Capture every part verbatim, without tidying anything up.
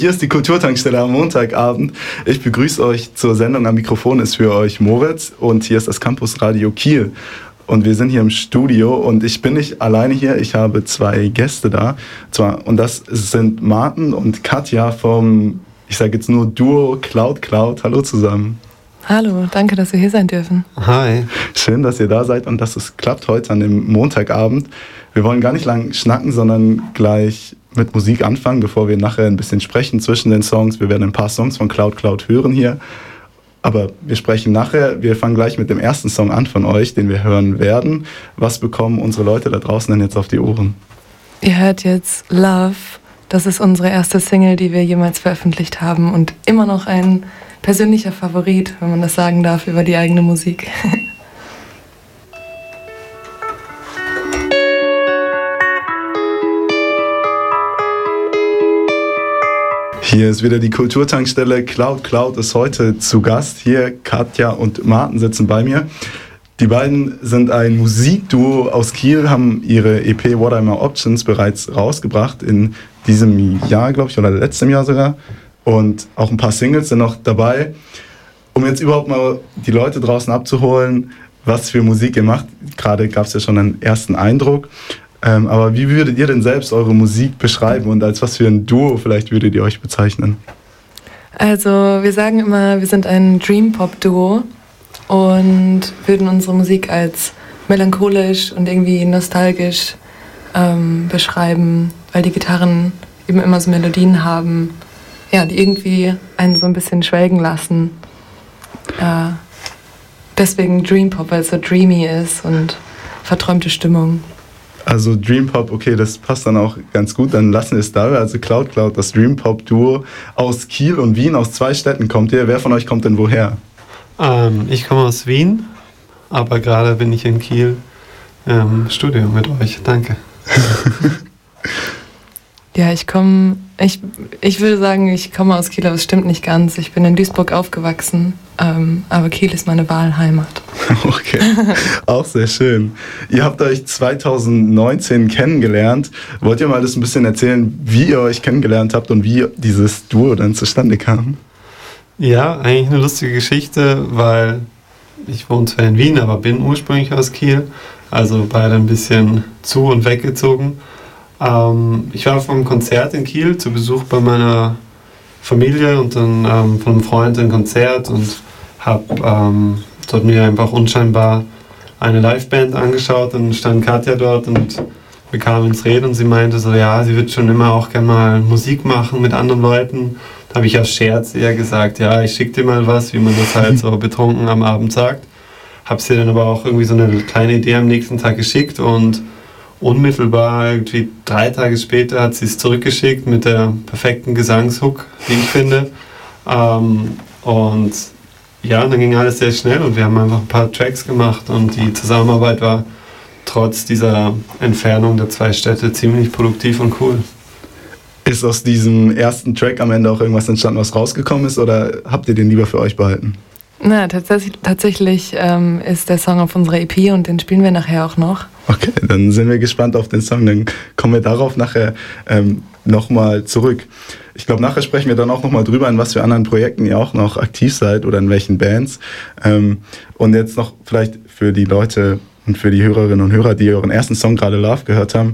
Hier ist die Kulturtankstelle am Montagabend. Ich begrüße euch zur Sendung. Am Mikrofon ist für euch Moritz und hier ist das Campusradio Kiel. Und wir sind hier im Studio und ich bin nicht alleine hier, ich habe zwei Gäste da. Zwar, und das sind Martin und Katja vom, ich sage jetzt nur Duo Cloud Cloud. Hallo zusammen. Hallo, danke, dass wir hier sein dürfen. Hi. Schön, dass ihr da seid und dass es klappt heute an dem Montagabend. Wir wollen gar nicht lang schnacken, sondern gleich mit Musik anfangen, bevor wir nachher ein bisschen sprechen zwischen den Songs. Wir werden ein paar Songs von Cloud Cloud hören hier. Aber wir sprechen nachher. Wir fangen gleich mit dem ersten Song an von euch, den wir hören werden. Was bekommen unsere Leute da draußen denn jetzt auf die Ohren? Ihr hört jetzt Love. Das ist unsere erste Single, die wir jemals veröffentlicht haben und immer noch ein persönlicher Favorit, wenn man das sagen darf, über die eigene Musik. Hier ist wieder die Kulturtankstelle. Cloud Cloud ist heute zu Gast. Hier Katja und Martin sitzen bei mir. Die beiden sind ein Musikduo aus Kiel, haben ihre E P What Are My Options bereits rausgebracht in diesem Jahr, glaube ich, oder letztem Jahr sogar. Und auch ein paar Singles sind noch dabei. Um jetzt überhaupt mal die Leute draußen abzuholen, was für Musik ihr macht. Gerade gab es ja schon einen ersten Eindruck. Ähm, aber wie würdet ihr denn selbst eure Musik beschreiben und als was für ein Duo vielleicht würdet ihr euch bezeichnen? Also wir sagen immer, wir sind ein Dream-Pop-Duo und würden unsere Musik als melancholisch und irgendwie nostalgisch ähm, beschreiben, weil die Gitarren eben immer so Melodien haben, ja, die irgendwie einen so ein bisschen schwelgen lassen. Äh, deswegen Dream-Pop, weil es so dreamy ist und verträumte Stimmung. Also Dream Pop, okay, das passt dann auch ganz gut. Dann lassen wir es da. Also Cloud Cloud, das Dream Pop Duo aus Kiel und Wien, aus zwei Städten kommt ihr. Wer von euch kommt denn woher? Ähm, ich komme aus Wien, aber gerade bin ich in Kiel im Studio mit euch. Danke. Ja, ich komme, ich, ich würde sagen, ich komme aus Kiel, aber es stimmt nicht ganz. Ich bin in Duisburg aufgewachsen, ähm, aber Kiel ist meine Wahlheimat. Okay, auch sehr schön. Ihr habt euch zwanzig neunzehn kennengelernt. Wollt ihr mal das ein bisschen erzählen, wie ihr euch kennengelernt habt und wie dieses Duo dann zustande kam? Ja, eigentlich eine lustige Geschichte, weil ich wohne zwar in Wien, aber bin ursprünglich aus Kiel, also beide ein bisschen zu- und weggezogen. Ähm, ich war auf einem Konzert in Kiel zu Besuch bei meiner Familie und dann ähm, von einem Freund ein Konzert und habe ähm, dort mir einfach unscheinbar eine Liveband angeschaut und stand Katja dort und wir kamen ins Reden und sie meinte so, ja, sie wird schon immer auch gerne mal Musik machen mit anderen Leuten. Da habe ich aus Scherz eher gesagt, ja, ich schicke dir mal was, wie man das halt so betrunken am Abend sagt. Habe sie dann aber auch irgendwie so eine kleine Idee am nächsten Tag geschickt und unmittelbar, irgendwie drei Tage später, hat sie es zurückgeschickt mit der perfekten Gesangshook, wie ich finde. Ähm, und ja, dann ging alles sehr schnell und wir haben einfach ein paar Tracks gemacht und die Zusammenarbeit war trotz dieser Entfernung der zwei Städte ziemlich produktiv und cool. Ist aus diesem ersten Track am Ende auch irgendwas entstanden, was rausgekommen ist, oder habt ihr den lieber für euch behalten? Na, tatsächlich, tatsächlich ähm, ist der Song auf unserer E P und den spielen wir nachher auch noch. Okay, dann sind wir gespannt auf den Song, dann kommen wir darauf nachher ähm, nochmal zurück. Ich glaube, nachher sprechen wir dann auch nochmal drüber, in was für anderen Projekten ihr auch noch aktiv seid oder in welchen Bands. Ähm, und jetzt noch vielleicht für die Leute und für die Hörerinnen und Hörer, die euren ersten Song gerade Love gehört haben,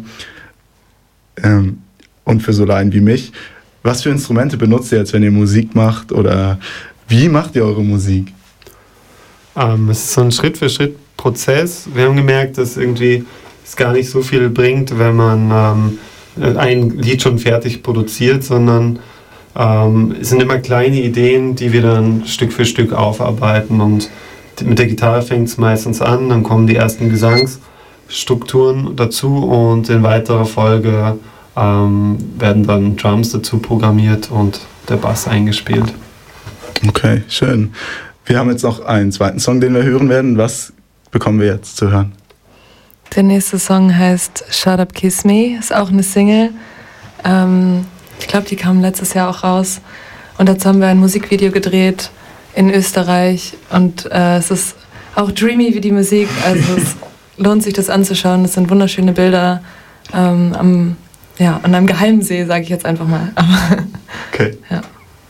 ähm, und für so Laien wie mich, was für Instrumente benutzt ihr jetzt, wenn ihr Musik macht, oder wie macht ihr eure Musik? Ähm, es ist so ein Schritt-für-Schritt-Prozess. Wir haben gemerkt, dass irgendwie es gar nicht so viel bringt, wenn man ähm, ein Lied schon fertig produziert, sondern ähm, es sind immer kleine Ideen, die wir dann Stück für Stück aufarbeiten. Und mit der Gitarre fängt es meistens an, dann kommen die ersten Gesangsstrukturen dazu und in weiterer Folge ähm, werden dann Drums dazu programmiert und der Bass eingespielt. Okay, schön. Wir haben jetzt noch einen zweiten Song, den wir hören werden. Was bekommen wir jetzt zu hören? Der nächste Song heißt Shut Up Kiss Me, ist auch eine Single. Ähm, ich glaube, die kam letztes Jahr auch raus. Und dazu haben wir ein Musikvideo gedreht in Österreich. Und äh, es ist auch dreamy wie die Musik. Also es lohnt sich, das anzuschauen. Es sind wunderschöne Bilder ähm, am, ja, an einem Geheimsee, sage ich jetzt einfach mal. Aber Okay. Ja.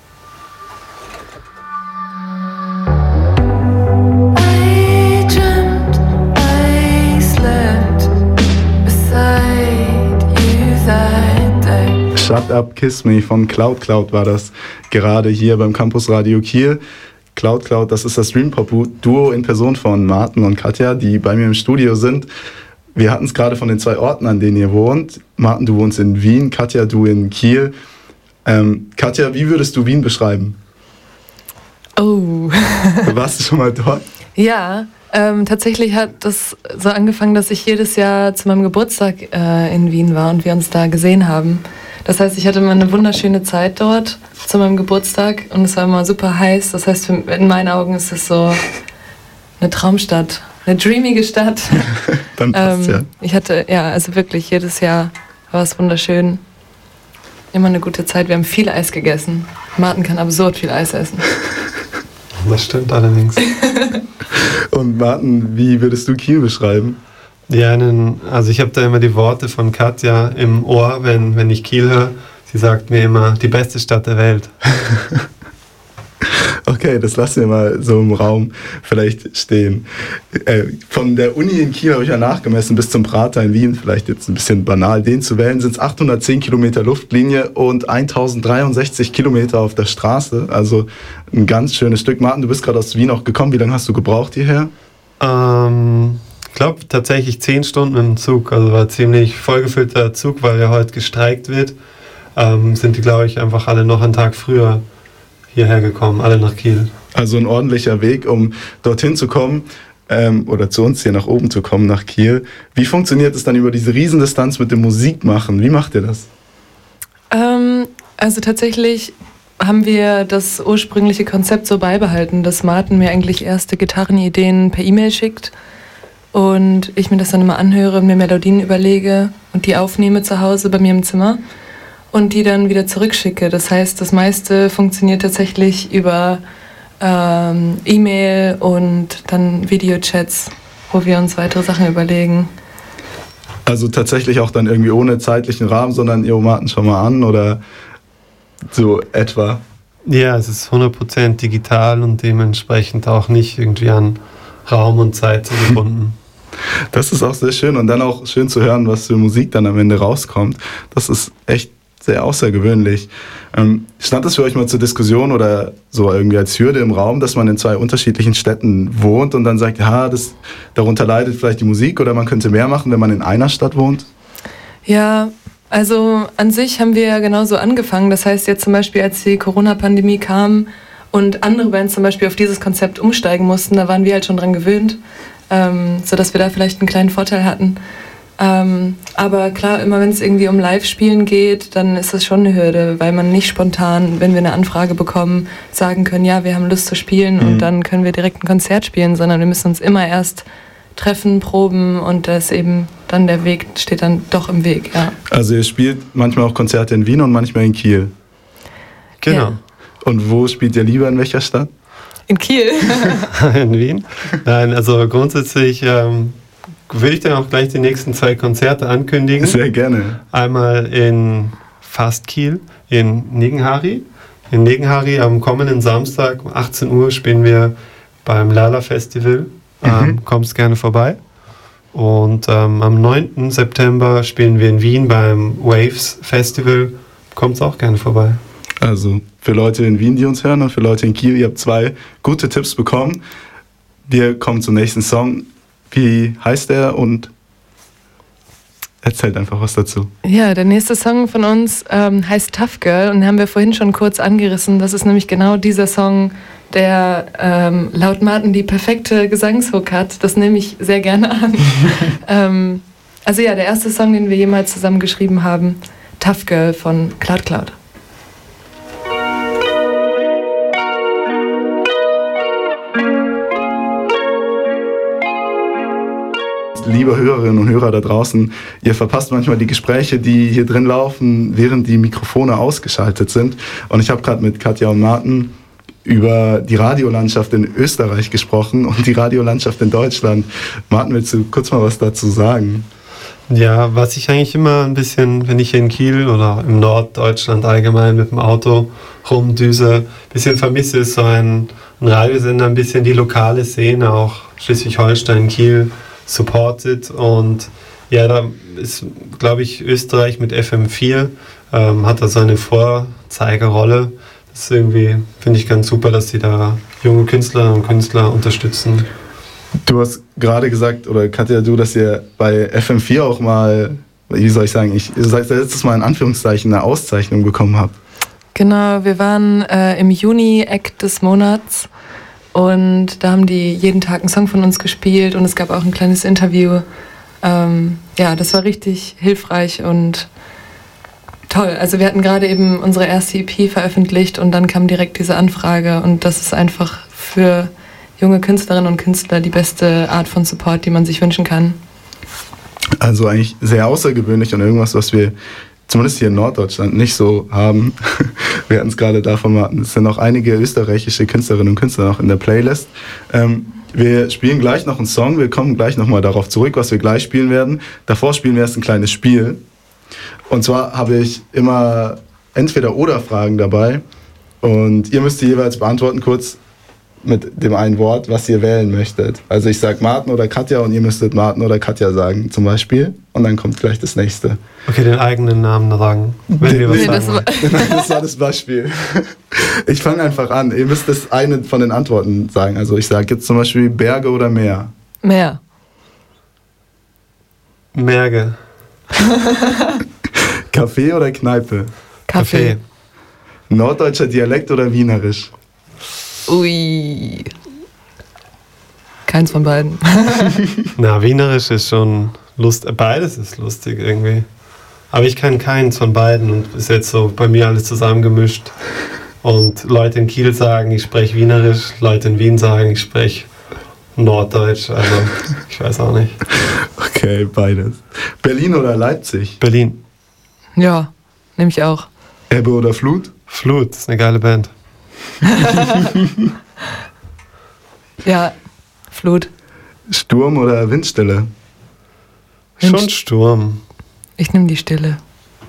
Shut Up, Kiss Me von Cloud Cloud war das gerade hier beim Campus Radio Kiel. Cloud Cloud, das ist das Dream-Pop-Duo in Person von Martin und Katja, die bei mir im Studio sind. Wir hatten es gerade von den zwei Orten, an denen ihr wohnt. Martin, du wohnst in Wien, Katja, du in Kiel. Ähm, Katja, wie würdest du Wien beschreiben? Oh. Warst du schon mal dort? Ja, ähm, tatsächlich hat das so angefangen, dass ich jedes Jahr zu meinem Geburtstag äh, in Wien war und wir uns da gesehen haben. Das heißt, ich hatte mal eine wunderschöne Zeit dort zu meinem Geburtstag und es war immer super heiß. Das heißt, in meinen Augen ist es so eine Traumstadt, eine dreamige Stadt. Dann passt, ähm, ja. Ich hatte, ja, also wirklich, jedes Jahr war es wunderschön. Immer eine gute Zeit. Wir haben viel Eis gegessen. Martin kann absurd viel Eis essen. Das stimmt allerdings. Und Martin, wie würdest du Kiel beschreiben? Ja, einen, also ich habe da immer die Worte von Katja im Ohr, wenn, wenn ich Kiel höre. Sie sagt mir immer, die beste Stadt der Welt. Okay, das lassen wir mal so im Raum vielleicht stehen. Äh, von der Uni in Kiel habe ich ja nachgemessen bis zum Prater in Wien, vielleicht jetzt ein bisschen banal, den zu wählen, sind es achthundertzehn Kilometer Luftlinie und tausenddreiundsechzig Kilometer auf der Straße. Also ein ganz schönes Stück. Martin, du bist gerade aus Wien auch gekommen. Wie lange hast du gebraucht hierher? Ähm... Ich glaube tatsächlich zehn Stunden im Zug, also war ziemlich vollgefüllter Zug, weil ja heute gestreikt wird, ähm, sind die, glaube ich, einfach alle noch einen Tag früher hierher gekommen, alle nach Kiel. Also ein ordentlicher Weg, um dorthin zu kommen ähm, oder zu uns hier nach oben zu kommen, nach Kiel. Wie funktioniert es dann über diese Riesendistanz mit dem Musikmachen? Wie macht ihr das? Ähm, also tatsächlich haben wir das ursprüngliche Konzept so beibehalten, dass Martin mir eigentlich erste Gitarrenideen per E-Mail schickt. Und ich mir das dann immer anhöre, mir Melodien überlege und die aufnehme zu Hause bei mir im Zimmer und die dann wieder zurückschicke. Das heißt, das meiste funktioniert tatsächlich über ähm, E-Mail und dann Videochats, wo wir uns weitere Sachen überlegen. Also tatsächlich auch dann irgendwie ohne zeitlichen Rahmen, sondern ihr Martin schon mal an oder so etwa? Ja, es ist hundert Prozent digital und dementsprechend auch nicht irgendwie an Raum und Zeit gebunden. Das ist auch sehr schön und dann auch schön zu hören, was für Musik dann am Ende rauskommt. Das ist echt sehr außergewöhnlich. Ähm, stand das für euch mal zur Diskussion oder so irgendwie als Hürde im Raum, dass man in zwei unterschiedlichen Städten wohnt und dann sagt, ja, das, darunter leidet vielleicht die Musik oder man könnte mehr machen, wenn man in einer Stadt wohnt? Ja, also an sich haben wir ja genauso angefangen. Das heißt jetzt zum Beispiel, als die Corona-Pandemie kam und andere Bands zum Beispiel auf dieses Konzept umsteigen mussten, da waren wir halt schon dran gewöhnt, ähm, sodass wir da vielleicht einen kleinen Vorteil hatten. Ähm, aber klar, immer wenn es irgendwie um Live-Spielen geht, dann ist das schon eine Hürde, weil man nicht spontan, wenn wir eine Anfrage bekommen, sagen können, ja, wir haben Lust zu spielen mhm. und dann können wir direkt ein Konzert spielen, sondern wir müssen uns immer erst treffen, proben und das eben dann der Weg steht dann doch im Weg. Ja. Also ihr spielt manchmal auch Konzerte in Wien und manchmal in Kiel. Genau. Ja. Und wo spielt ihr lieber, in welcher Stadt? In Kiel. In Wien? Nein, also grundsätzlich ähm, würde ich dann auch gleich die nächsten zwei Konzerte ankündigen. Sehr gerne. Einmal in fast Kiel, in Negenhari. In Negenhari am kommenden Samstag um achtzehn Uhr spielen wir beim Lala Festival. Mhm. Ähm, kommst gerne vorbei. Und ähm, am neunten September spielen wir in Wien beim Waves Festival. Kommst auch gerne vorbei. Also für Leute in Wien, die uns hören und für Leute in Kiel, ihr habt zwei gute Tipps bekommen. Wir kommen zum nächsten Song. Wie heißt der und erzählt einfach was dazu. Ja, der nächste Song von uns ähm, heißt Tough Girl und den haben wir vorhin schon kurz angerissen. Das ist nämlich genau dieser Song, der ähm, laut Martin die perfekte Gesangshook hat. Das nehme ich sehr gerne an. ähm, also ja, der erste Song, den wir jemals zusammen geschrieben haben, Tough Girl von Cloud Cloud. Liebe Hörerinnen und Hörer da draußen, ihr verpasst manchmal die Gespräche, die hier drin laufen, während die Mikrofone ausgeschaltet sind. Und ich habe gerade mit Katja und Martin über die Radiolandschaft in Österreich gesprochen und die Radiolandschaft in Deutschland. Martin, willst du kurz mal was dazu sagen? Ja, was ich eigentlich immer ein bisschen, wenn ich in Kiel oder im Norddeutschland allgemein mit dem Auto rumdüse, ein bisschen vermisse, ist so ein, ein Radiosender, ein bisschen die lokale Szene, auch Schleswig-Holstein, Kiel supported. Und ja, da ist, glaube ich, Österreich mit F M vier, ähm, hat da so eine Vorzeigerrolle. Das ist irgendwie, finde ich ganz super, dass die da junge Künstlerinnen und Künstler unterstützen. Du hast gerade gesagt, oder Katja, du, dass ihr bei F M vier auch mal, wie soll ich sagen, ich sag letztes Mal in Anführungszeichen eine Auszeichnung bekommen habt. Genau, wir waren äh, im Juni Act des Monats und da haben die jeden Tag einen Song von uns gespielt und es gab auch ein kleines Interview. Ähm, ja, das war richtig hilfreich und toll. Also wir hatten gerade eben unsere erste E P veröffentlicht und dann kam direkt diese Anfrage und das ist einfach für junge Künstlerinnen und Künstler die beste Art von Support, die man sich wünschen kann. Also eigentlich sehr außergewöhnlich und irgendwas, was wir zumindest hier in Norddeutschland nicht so haben. Wir hatten es gerade davon, es sind noch einige österreichische Künstlerinnen und Künstler noch in der Playlist. Ähm, wir spielen gleich noch einen Song, wir kommen gleich nochmal darauf zurück, was wir gleich spielen werden. Davor spielen wir erst ein kleines Spiel. Und zwar habe ich immer Entweder-Oder-Fragen dabei und ihr müsst die jeweils beantworten kurz mit dem einen Wort, was ihr wählen möchtet. Also ich sage Martin oder Katja und ihr müsstet Martin oder Katja sagen zum Beispiel und dann kommt gleich das nächste. Okay, den eigenen Namen sagen, wenn wir was nee, sagen das, war, nein, das war das Beispiel. Ich fange einfach an. Ihr müsst das eine von den Antworten sagen. Also ich sage jetzt zum Beispiel Berge oder Meer. Meer. Merge. Kaffee oder Kneipe? Kaffee. Norddeutscher Dialekt oder Wienerisch? Ui. Keins von beiden. Na, Wienerisch ist schon lustig. Beides ist lustig irgendwie. Aber ich kann keins von beiden und ist jetzt so bei mir alles zusammengemischt. Und Leute in Kiel sagen, ich spreche Wienerisch. Leute in Wien sagen, ich spreche Norddeutsch. Also, ich weiß auch nicht. Okay, beides. Berlin oder Leipzig? Berlin. Ja, nehme ich auch. Ebbe oder Flut? Flut, ist eine geile Band. Ja, Flut. Sturm oder Windstille? Wind- Schon Sturm. Ich nehme die Stille.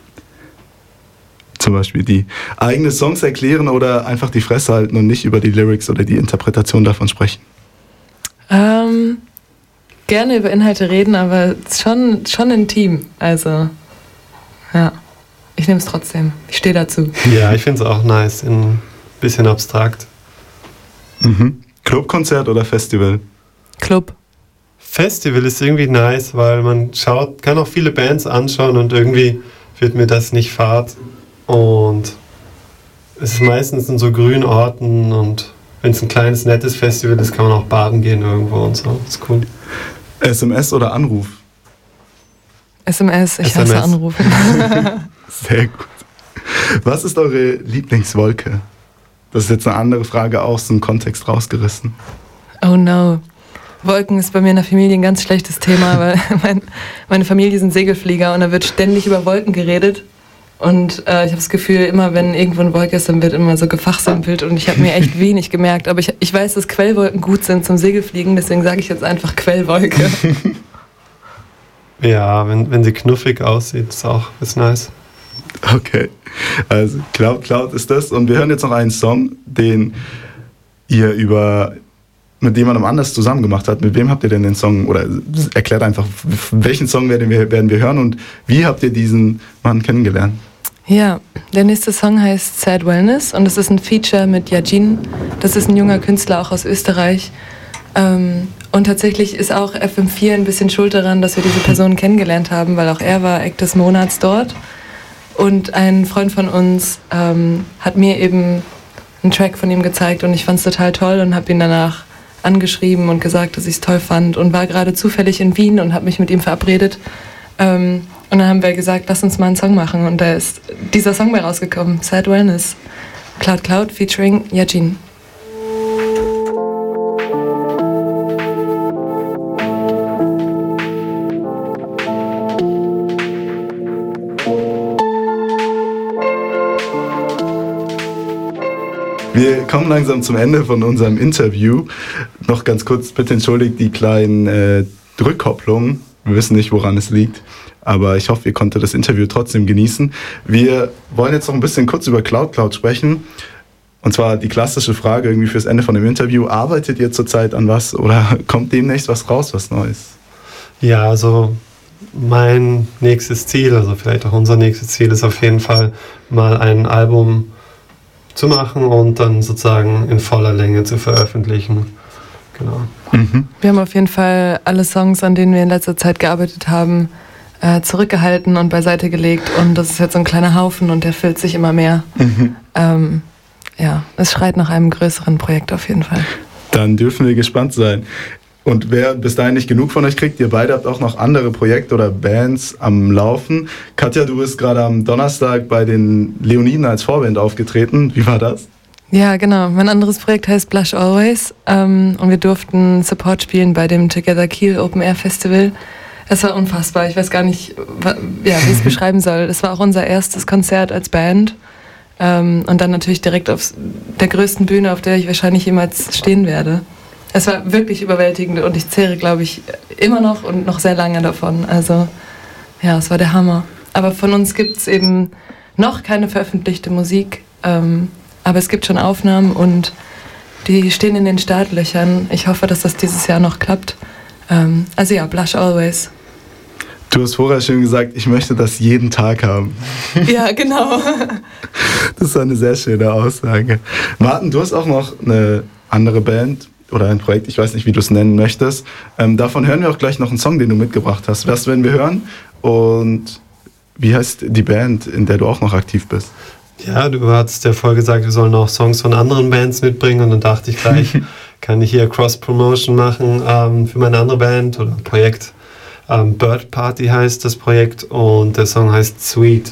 Zum Beispiel die eigene Songs erklären oder einfach die Fresse halten und nicht über die Lyrics oder die Interpretation davon sprechen? Ähm, gerne über Inhalte reden, aber schon, schon intim. Also, ja, ich nehme es trotzdem. Ich stehe dazu. Ja, ich finde es auch nice. Ein bisschen abstrakt. Mhm. Clubkonzert oder Festival? Club. Festival ist irgendwie nice, weil man schaut, kann auch viele Bands anschauen und irgendwie wird mir das nicht fad. Und es ist meistens in so grünen Orten und wenn es ein kleines, nettes Festival ist, kann man auch baden gehen irgendwo und so. Das ist cool. S M S oder Anruf? S M S, ich S M S. hasse Anrufen. Sehr gut. Was ist eure Lieblingswolke? Das ist jetzt eine andere Frage aus dem Kontext rausgerissen. Oh no. Wolken ist bei mir in der Familie ein ganz schlechtes Thema, weil mein, meine Familie sind Segelflieger und da wird ständig über Wolken geredet. Und äh, ich habe das Gefühl, immer wenn irgendwo eine Wolke ist, dann wird immer so gefachsimpelt und ich habe mir echt wenig gemerkt. Aber ich, ich weiß, dass Quellwolken gut sind zum Segelfliegen, deswegen sage ich jetzt einfach Quellwolke. Ja, wenn, wenn sie knuffig aussieht, ist auch ist nice. Okay, also Cloud Cloud ist das und wir hören jetzt noch einen Song, den ihr über mit jemandem anders zusammen gemacht habt. Mit wem habt ihr denn den Song, oder erklärt einfach, welchen Song werden wir, werden wir hören und wie habt ihr diesen Mann kennengelernt? Ja, der nächste Song heißt Sad Wellness und es ist ein Feature mit Yajin. Das ist ein junger Künstler, auch aus Österreich. Ähm, und tatsächlich ist auch F M vier ein bisschen schuld daran, dass wir diese Person kennengelernt haben, weil auch er war Act des Monats dort. Und ein Freund von uns ähm, hat mir eben einen Track von ihm gezeigt und ich fand es total toll und habe ihn danach angeschrieben und gesagt, dass ich es toll fand und war gerade zufällig in Wien und habe mich mit ihm verabredet. Ähm, und dann haben wir gesagt, lass uns mal einen Song machen und da ist dieser Song bei rausgekommen, Sad Wellness. Cloud Cloud featuring Yajin. Wir kommen langsam zum Ende von unserem Interview. Noch ganz kurz, bitte entschuldigt die kleinen äh, Rückkopplungen. Wir wissen nicht, woran es liegt. Aber ich hoffe, ihr konntet das Interview trotzdem genießen. Wir wollen jetzt noch ein bisschen kurz über Cloud Cloud sprechen. Und zwar die klassische Frage irgendwie fürs Ende von dem Interview. Arbeitet ihr zurzeit an was oder kommt demnächst was raus, was Neues? Ja, also mein nächstes Ziel, also vielleicht auch unser nächstes Ziel ist auf jeden Fall mal ein Album zu machen und dann sozusagen in voller Länge zu veröffentlichen. Genau. Mhm. Wir haben auf jeden Fall alle Songs, an denen wir in letzter Zeit gearbeitet haben, äh, zurückgehalten und beiseite gelegt und das ist jetzt so ein kleiner Haufen und der füllt sich immer mehr. Mhm. Ähm, ja, es schreit nach einem größeren Projekt auf jeden Fall. Dann dürfen wir gespannt sein. Und wer bis dahin nicht genug von euch kriegt, ihr beide habt auch noch andere Projekte oder Bands am Laufen. Katja, du bist gerade am Donnerstag bei den Leoniden als Vorband aufgetreten. Wie war das? Ja, genau. Mein anderes Projekt heißt Blush Always ähm, und wir durften Support spielen bei dem Together Kiel Open Air Festival. Es war unfassbar. Ich weiß gar nicht, ja, wie ich es beschreiben soll. Es war auch unser erstes Konzert als Band ähm, und dann natürlich direkt auf der größten Bühne, auf der ich wahrscheinlich jemals stehen werde. Es war wirklich überwältigend und ich zehre, glaube ich, immer noch und noch sehr lange davon. Also ja, es war der Hammer. Aber von uns gibt es eben noch keine veröffentlichte Musik, ähm, aber es gibt schon Aufnahmen und die stehen in den Startlöchern. Ich hoffe, dass das dieses Jahr noch klappt. Ähm, also ja, Blush Always. Du hast vorher schon gesagt, ich möchte das jeden Tag haben. Ja, genau. Das ist eine sehr schöne Aussage. Martin, du hast auch noch eine andere Band oder ein Projekt, ich weiß nicht, wie du es nennen möchtest. Ähm, davon hören wir auch gleich noch einen Song, den du mitgebracht hast. Was werden wir hören? Und wie heißt die Band, in der du auch noch aktiv bist? Ja, du hast ja vorher gesagt, wir sollen auch Songs von anderen Bands mitbringen und dann dachte ich gleich, kann ich hier Cross-Promotion machen ähm, für meine andere Band oder Projekt. Ähm, Bird Party heißt das Projekt und der Song heißt Sweet.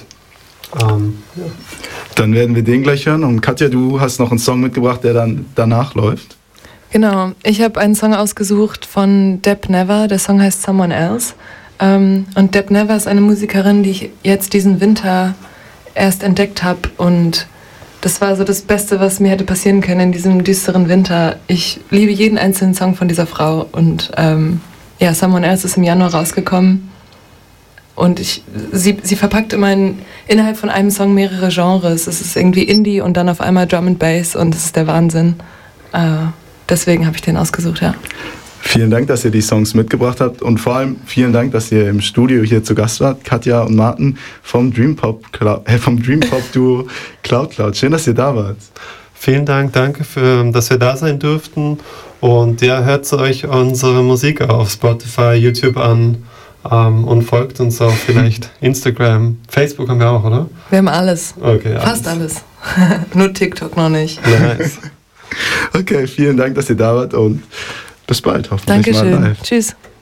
Ähm, ja. Dann werden wir den gleich hören und Katja, du hast noch einen Song mitgebracht, der dann danach läuft. Genau, ich habe einen Song ausgesucht von Deb Never, der Song heißt Someone Else. Ähm, und Deb Never ist eine Musikerin, die ich jetzt diesen Winter erst entdeckt habe und das war so das Beste, was mir hätte passieren können in diesem düsteren Winter. Ich liebe jeden einzelnen Song von dieser Frau und ähm, ja, Someone Else ist im Januar rausgekommen und ich, sie, sie verpackt immer in, innerhalb von einem Song mehrere Genres. Es ist irgendwie Indie und dann auf einmal Drum and Bass und das ist der Wahnsinn. Äh, deswegen habe ich den ausgesucht, ja. Vielen Dank, dass ihr die Songs mitgebracht habt und vor allem vielen Dank, dass ihr im Studio hier zu Gast wart, Katja und Martin vom Dream Pop, äh, vom Dream Pop Duo Cloud Cloud. Schön, dass ihr da wart. Vielen Dank, danke, für, dass wir da sein durften und ja, hört euch unsere Musik auf Spotify, YouTube an ähm, und folgt uns auf vielleicht Instagram, Facebook haben wir auch, oder? Wir haben alles. Okay, alles. Fast alles. Nur TikTok noch nicht. Nice. Okay, vielen Dank, dass ihr da wart und bis bald, hoffentlich Dankeschön. mal live. Tschüss.